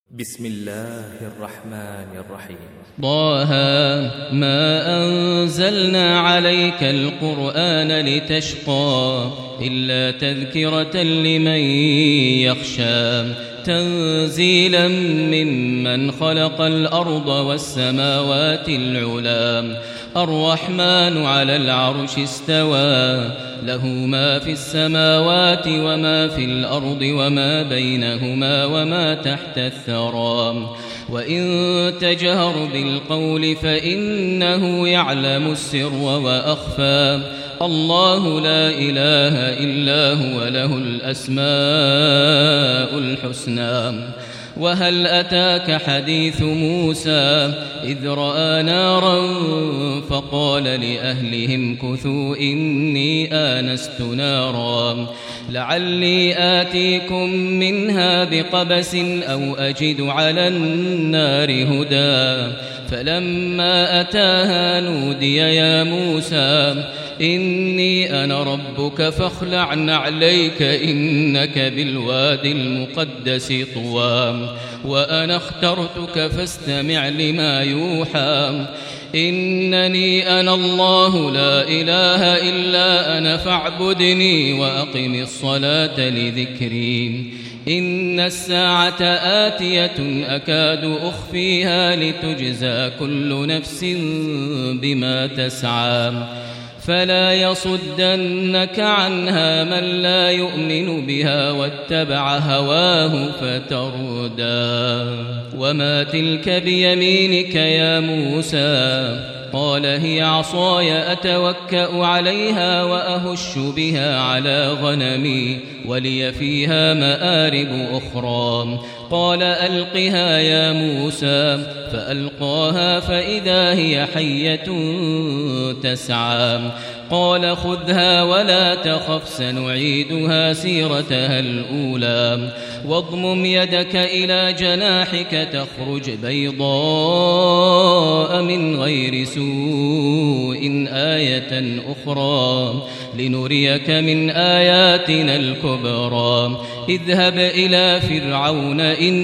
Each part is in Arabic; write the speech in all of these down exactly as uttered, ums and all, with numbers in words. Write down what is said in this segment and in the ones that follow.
بسم الله الرحمن الرحيم. طه ما أنزلنا عليك القرآن لتشقى إلا تذكرة لمن يخشى تنزيلا ممن خلق الأرض والسماوات العلى الرحمن على العرش استوى له ما في السماوات وما في الأرض وما بينهما وما تحت الثرى وإن تجهر بالقول فإنه يعلم السر وأخفى الله لا إله إلا هو له الأسماء الحسنى. وهل أتاك حديث موسى إذ رأى نارا فقال لأهلهم كثوا إني آنست نارا لعلي آتيكم منها بقبس أو أجد على النار هدى فلما أتاها نودي يا موسى إني أنا ربك فاخلع نعليك إنك بالوادي المقدس طوى وأنا اخترتك فاستمع لما يوحى إنني أنا الله لا إله إلا أنا فاعبدني وأقم الصلاة لذكري إن الساعة آتية أكاد أخفيها لتجزى كل نفس بما تسعى فلا يصدنك عنها من لا يؤمن بها واتبع هواه فتردى. وما تلك بيمينك يا موسى قال هي عصاي أتوكأ عليها وأهش بها على غنمي ولي فيها مآرب أخرى قال ألقها يا موسى فألقاها فإذا هي حية تسعى قال خذها ولا تخف سنعيدها سيرتها الأولى واضمم يدك إلى جناحك تخرج بيضاء من غير سوء آية أخرى لنريك من آياتنا الكبرى اذهب إلى فرعون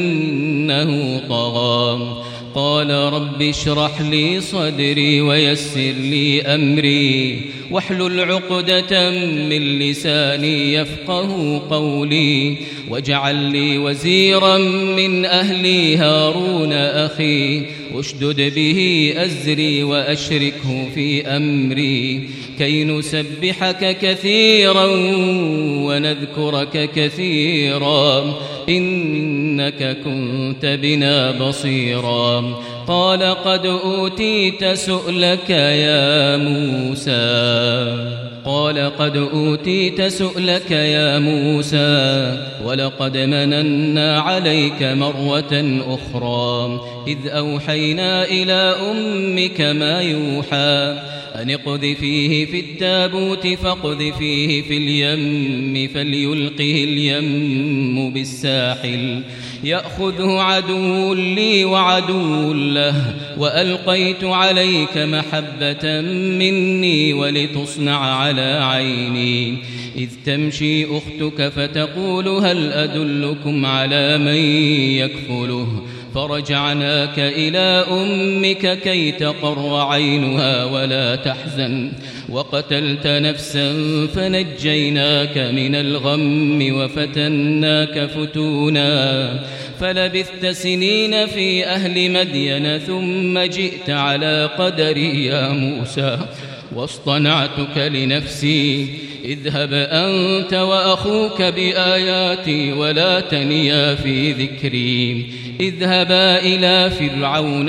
إنه طغى قال رب اشرح لي صدري ويسر لي أمري واحلل عقدة من لساني يفقه قولي واجعل لي وزيرا من أهلي هارون أخي اشدد به أزري وأشركه في أمري كي نسبحك كثيرا ونذكرك كثيرا إنك كنت بنا بصيرا قال قد أوتيت سؤلك يا موسى قال قد أوتيت سؤلك يا موسى ولقد مننا عليك مرة أخرى إذ أوحينا إلى أمك ما يوحى أن اقذفيه في التابوت فاقذفيه في اليم فليلقه اليم بالساحل يأخذه عدو لي وعدو له وألقيت عليك محبة مني ولتصنع على عيني إذ تمشي أختك فتقول هل أدلكم على من يكفله فرجعناك إلى أمك كي تقر عينها ولا تحزن وقتلت نفسا فنجيناك من الغم وفتناك فتونا فلبثت سنين في أهل مدين ثم جئت على قدري يا موسى واصطنعتك لنفسي اذهب أنت وأخوك بآياتي ولا تنيا في ذكري اذهبا إلى فرعون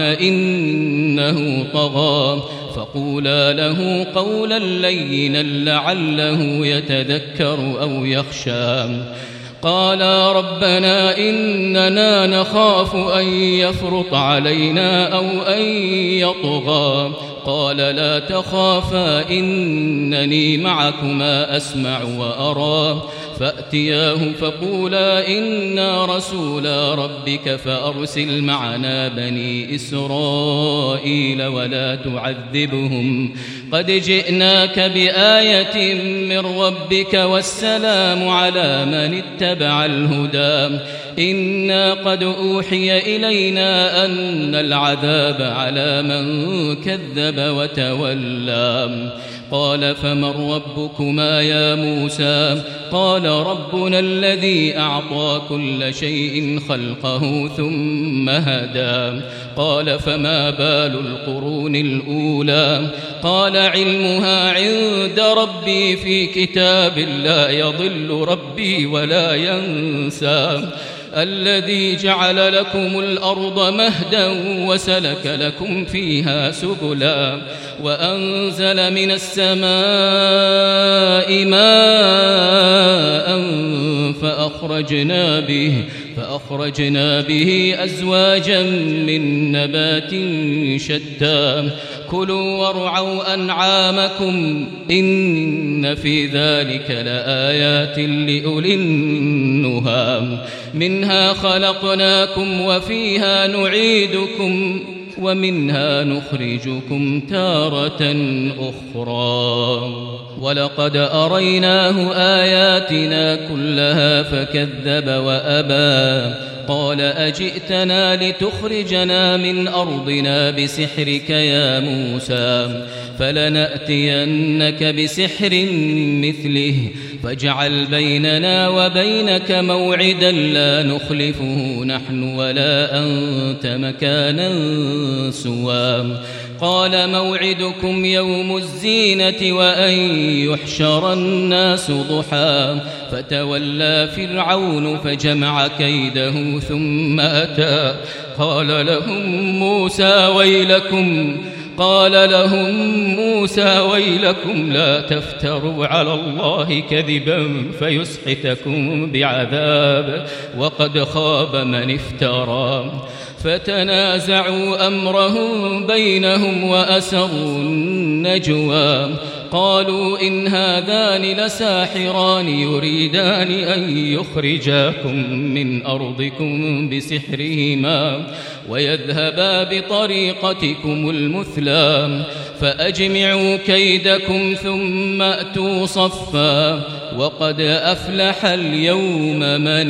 إنه طغى فقولا له قولا لينا لعله يتذكر أو يخشى قالا ربنا إننا نخاف أن يفرط علينا أو أن يطغى قال لا تخافا إنني معكما أسمع وأرى فأتياه فقولا إنا رسولا ربك فأرسل معنا بني إسرائيل ولا تعذبهم قد جئناك بآية من ربك والسلام على من اتبع الهدى إنا قد أوحي إلينا أن العذاب على من كذب وتولى قال فمن ربكما يا موسى قال ربنا الذي أعطى كل شيء خلقه ثم هدى قال فما بال القرون الأولى قال علمها عند ربي في كتاب لا يضل ربي ولا ينسى الذي جعل لكم الأرض مهدا وسلك لكم فيها سبلا وأنزل من السماء ماء فأخرجنا به فأخرجنا به أزواجا من نبات شتى كلوا وارعوا أنعامكم إن في ذلك لآيات لأولي النهى منها خلقناكم وفيها نعيدكم ومنها نخرجكم تارة أخرى ولقد أريناه آياتنا كلها فكذب وأبى قال أجئتنا لتخرجنا من أرضنا بسحرك يا موسى فلنأتينك بسحر مثله فاجعل بيننا وبينك موعدا لا نخلفه نحن ولا أنت مكانا سوى قال موعدكم يوم الزينة وأن يحشر الناس ضحى فتولى فرعون فجمع كيده ثم أتى قال لهم موسى ويلكم قال لهم موسى ويلكم لا تفتروا على الله كذبا فيسحتكم بعذاب وقد خاب من افترى فتنازعوا أمرهم بينهم وأسروا النجوى قالوا إن هذان لساحران يريدان أن يخرجاكم من أرضكم بسحرهما ويذهبا بطريقتكم المثلى فأجمعوا كيدكم ثم أتوا صفا وقد أفلح اليوم من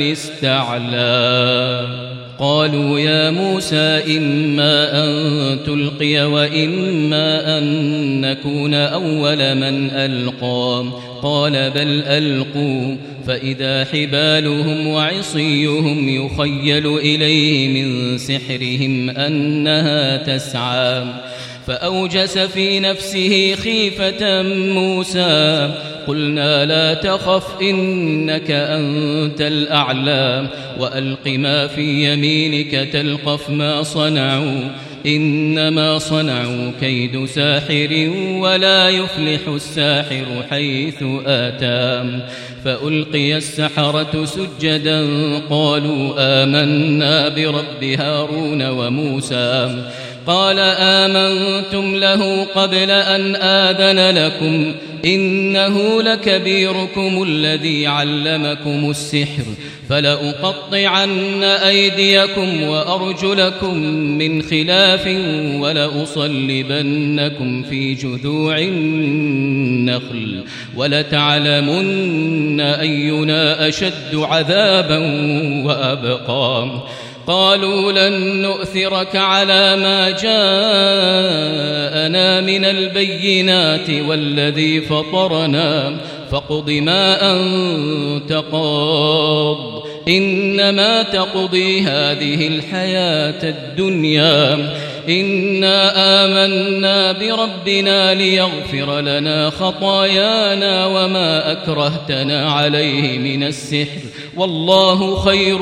استعلى قالوا يا موسى إما أن تلقي وإما أن نكون أول من ألقى قال بل ألقوا فإذا حبالهم وعصيهم يخيل إليه من سحرهم أنها تسعى فأوجس في نفسه خيفة موسى قلنا لا تخف إنك أنت الأعلى وألق ما في يمينك تلقف ما صنعوا إنما صنعوا كيد ساحر ولا يفلح الساحر حيث آتى فألقي السحرة سجدا قالوا آمنا برب هارون وموسى قال آمنتم له قبل أن آذن لكم إنه لكبيركم الذي علمكم السحر فلأقطعن أيديكم وأرجلكم من خلاف ولأصلبنكم في جذوع النخل ولتعلمن أينا أشد عذابا وأبقى قالوا لن نؤثرك على ما جاءنا من البينات والذي فطرنا فاقض ما أنت قاض إنما تقضي هذه الحياة الدنيا إنا آمنا بربنا ليغفر لنا خطايانا وما أكرهتنا عليه من السحر والله خير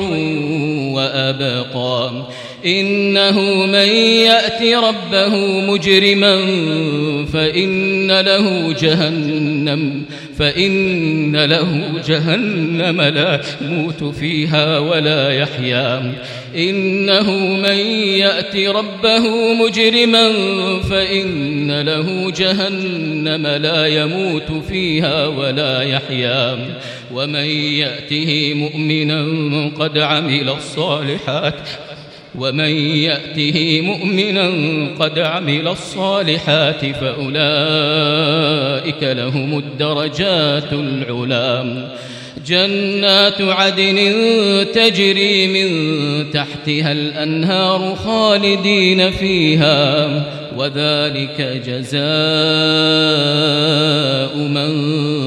وأبقى إنه من يأت ربه مجرما فإن له جهنم فإن له جهنم لا يموت فيها ولا يحيا إنه من يأت ربه مجرما فإن له جهنم لا يموت فيها ولا يحيا ومن يأته مؤمنا قد عمل الصالحات ومن يأته مؤمنا قد عمل الصالحات فأولئك لهم الدرجات العلى جنات عدن تجري من تحتها الأنهار خالدين فيها وذلك جزاء من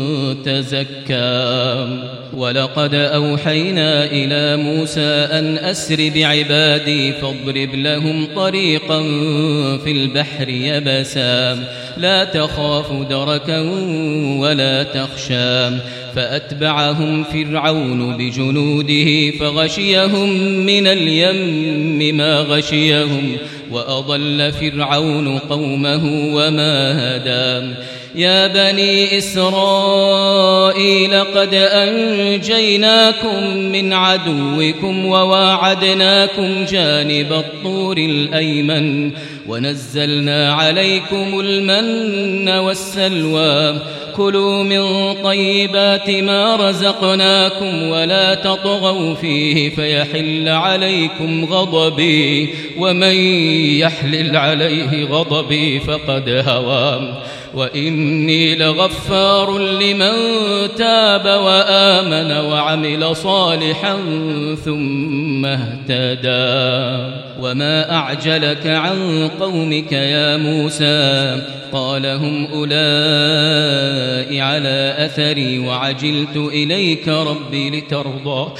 تزكى. ولقد أوحينا إلى موسى أن أسر بعبادي فاضرب لهم طريقا في البحر يبسا لا تخاف دركا ولا تخشى. فأتبعهم فرعون بجنوده فغشيهم من اليم ما غشيهم وأضل فرعون قومه وما هدى. يا بني إسرائيل قد أنجيناكم من عدوكم وواعدناكم جانب الطور الأيمن ونزلنا عليكم المن والسلوى كلوا من طيبات ما رزقناكم ولا تطغوا فيه فيحل عليكم غضبي ومن يحلل عليه غضبي فقد هوى وإني لغفار لمن تاب وآمن وعمل صالحا ثم اهتدى. وما أعجلك عن قومك يا موسى قال هم أولئك على أثري وعجلت إليك ربي لترضى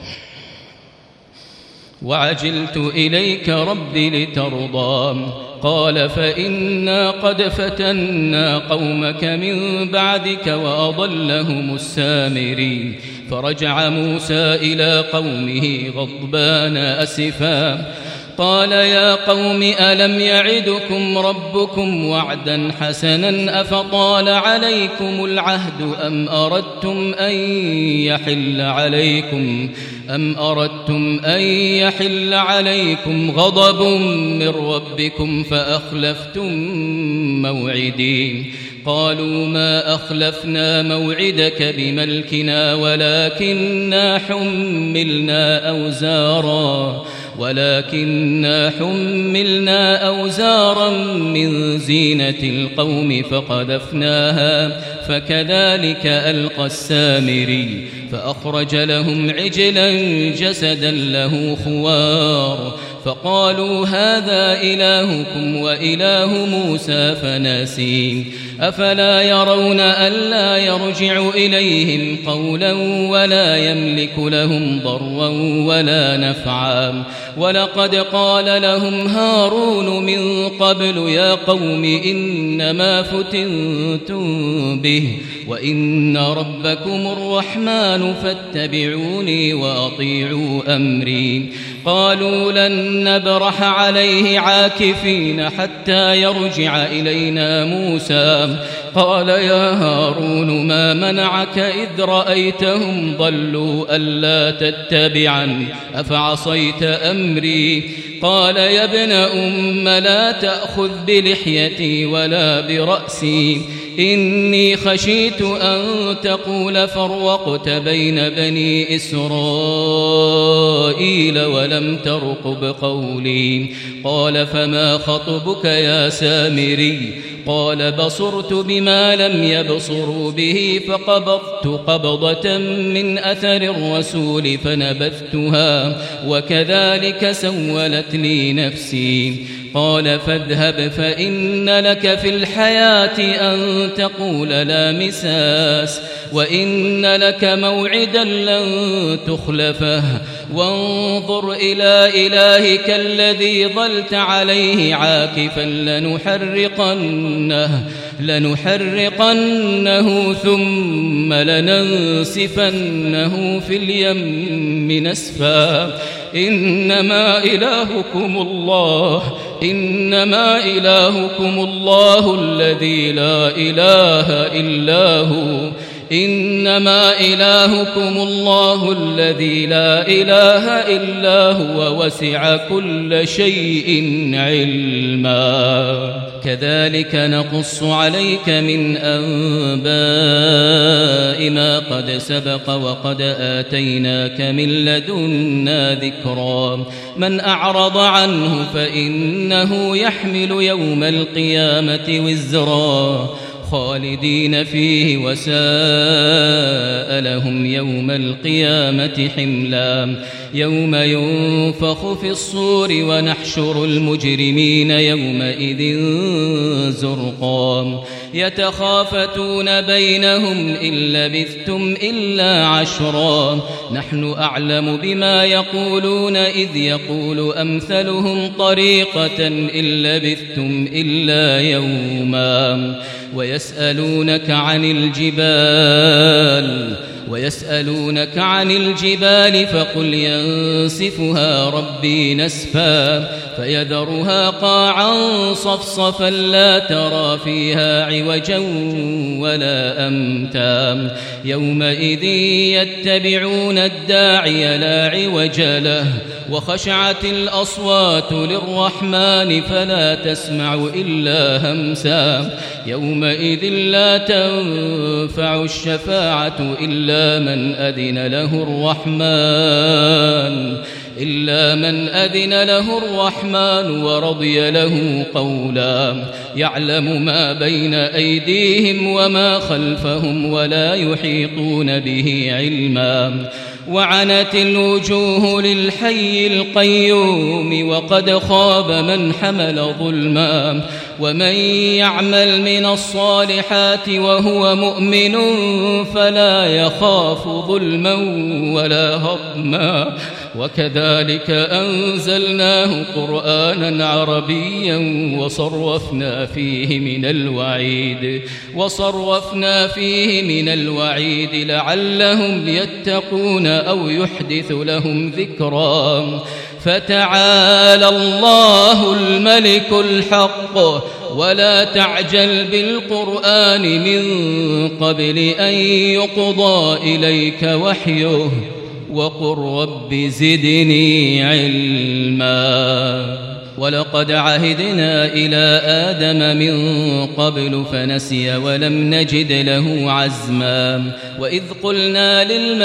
وعجلت إليك ربي لترضى. قال فإنا قد فتنا قومك من بعدك وأضلهم السامري. فرجع موسى إلى قومه غضبان أسفا قال يا قوم ألم يعدكم ربكم وعدا حسنا أفطال عليكم العهد أم أردتم أن يحل عليكم أم أردتم أن يحل عليكم غضب من ربكم فأخلفتم موعدي. قالوا ما أخلفنا موعدك بملكنا ولكننا حملنا أوزارا ولكننا حملنا أوزارا من زينة القوم فقذفناها فكذلك ألقى السامري. فأخرج لهم عجلا جسدا له خوار فقالوا هذا إلهكم وإله موسى فناسي. أفلا يرون ألا يرجع إليهم قولا ولا يملك لهم ضرا ولا نفعا. ولقد قال لهم هارون من قبل يا قوم إنما فتنتم به وإن ربكم الرحمن فاتبعوني وأطيعوا أمري. قالوا لن نبرح عليه عاكفين حتى يرجع إلينا موسى. قال يا هارون ما منعك إذ رأيتهم ضلوا ألا تتبعن أفعصيت أمري. قال يا ابن أم لا تأخذ بلحيتي ولا برأسي إني خشيت أن تقول فرقت بين بني إسرائيل ولم ترقب قولي. قال فما خطبك يا سامري. قال بصرت بما لم يبصروا به فقبضت قبضة من أثر الرسول فنبذتها وكذلك سولت لي نفسي. قال فاذهب فإن لك في الحياة أن تقول لا مساس وإن لك موعدا لن تخلفه وانظر إلى إلهك الذي ظلت عليه عاكفا لنحرقنه لنحرقنه ثم لننسفنه في اليم نسفا. إنما إلهكم الله إنما إلهكم الله الذي لا إله إلا هو إنما إلهكم الله الذي لا إله إلا هو وسع كل شيء علما. كذلك نقص عليك من أنباء ما قد سبق وقد آتيناك من لدنا ذكرا. من أعرض عنه فإنه يحمل يوم القيامة وزرا خالدين فيه وساء لهم يوم القيامة حملا يوم ينفخ في الصور ونحشر المجرمين يومئذ زرقا يتخافتون بينهم إن لبثتم إلا عشرا نحن أعلم بما يقولون إذ يقول أمثلهم طريقة إن لبثتم إلا يوما ويسألونك عن الجبال ويسألونك عن الجبال فقل ينسفها ربي نسفا فيذرها قاعا صفصفا لا ترى فيها عوجا ولا أمتا يومئذ يتبعون الداعي لا عوج له وخشعت الأصوات للرحمن فلا تسمع إلا همسا يومئذ لا تنفع الشفاعة إلا من أذن له الرحمن إلا من أذن له الرحمن ورضي له قولا يعلم ما بين أيديهم وما خلفهم ولا يحيطون به علما وعنت الوجوه للحي القيوم وقد خاب من حمل ظلما ومن يعمل من الصالحات وهو مؤمن فلا يخاف ظلما ولا هضما وكذلك أنزلناه قرآنا عربيا وصرفنا فيه من الوعيد وصرفنا فيه من الوعيد لعلهم يتقون أو يحدث لهم ذكرا فتعالى الله الملك الحق ولا تعجل بالقرآن من قبل أن يقضى إليك وحيه وقل رب زدني علما ولقد عهدنا إلى آدم من قبل فنسي ولم نجد له عزما وإذ قلنا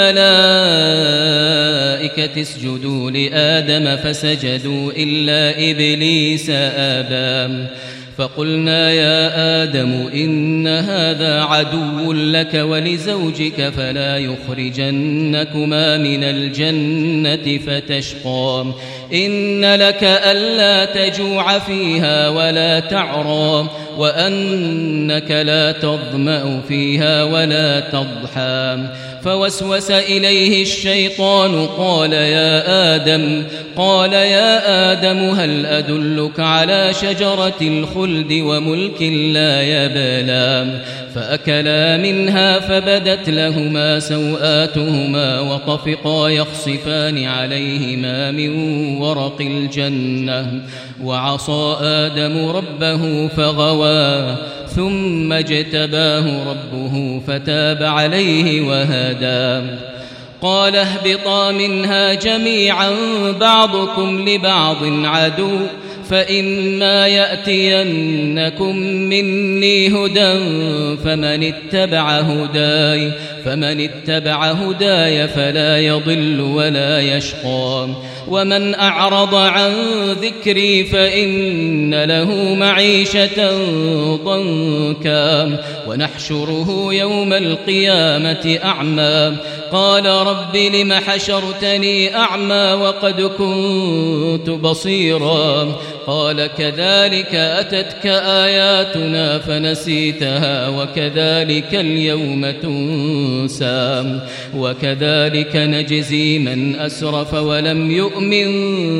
للملائكة اسجدوا لآدم فسجدوا إلا إبليس أبى فقلنا يا آدم إن هذا عدو لك ولزوجك فلا يخرجنكما من الجنة فتشقى إن لك ألا تجوع فيها ولا تعرى وأنك لا تظمأ فيها ولا تضحى فوسوس إليه الشيطان قال يا آدم قال يا آدم هل أدلك على شجرة الخلد وملك لا يبلى فأكلا منها فبدت لهما سوآتهما وطفقا يخصفان عليهما من ورق الجنة وعصى آدم ربه فغوى ثم اجتباه ربه فتاب عليه وهدى قال اهبطا منها جميعا بعضكم لبعض عدو فإما يأتينكم مني هدى فمن اتبع هداي فمن اتبع هداي فلا يضل ولا يشقى ومن أعرض عن ذكري فإن له معيشة ضنكا ونحشره يوم القيامة أعمى قال رب لم حشرتني أعمى وقد كنت بصيرا قال كذلك أتتك آياتنا فنسيتها وكذلك اليوم تنسى وكذلك نجزي من أسرف ولم يؤمن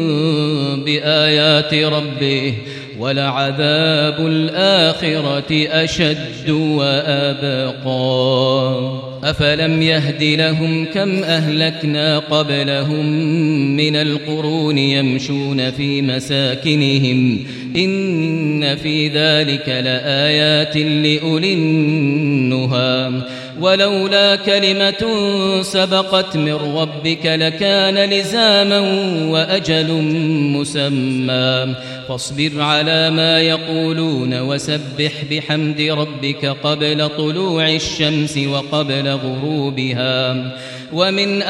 بآيات ربه ولعذاب الآخرة أشد وأبقى أفلم يهد لهم كم أهلكنا قبلهم من القرون يمشون في مساكنهم إن في ذلك لآيات لأولي النهى ولولا كلمة سبقت من ربك لكان لزاما وأجل مسمى فاصبر على ما يقولون وسبح بحمد ربك قبل طلوع الشمس وقبل غروبها ومن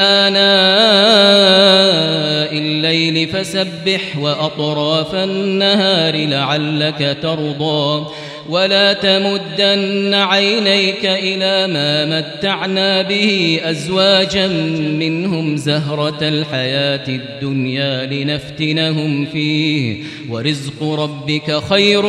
آناء الليل فسبح وأطراف النهار لعلك ترضى ولا تمدن عينيك إلى ما متعنا به أزواجا منهم زهرة الحياة الدنيا لنفتنهم فيه ورزق ربك خير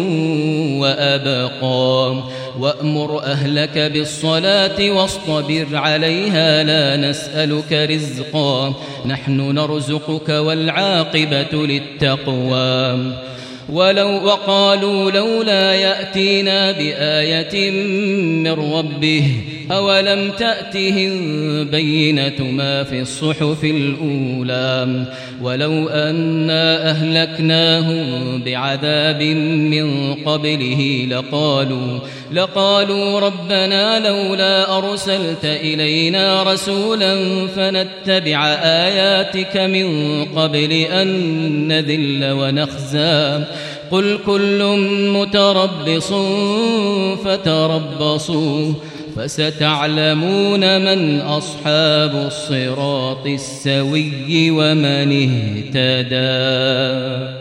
وأبقى وأمر أهلك بالصلاة واصطبر عليها لا نسألك رزقا نحن نرزقك والعاقبة للتقوى ولو وقالوا لولا يأتينا بآية من ربه أولم تأتهم بينة ما في الصحف الأولى ولو أنا أهلكناهم بعذاب من قبله لقالوا لقالوا ربنا لولا أرسلت إلينا رسولا فنتبع آياتك من قبل أن نذل ونخزى قل كل متربص فتربصوا فستعلمون من أصحاب الصراط السوي ومن اهتدى.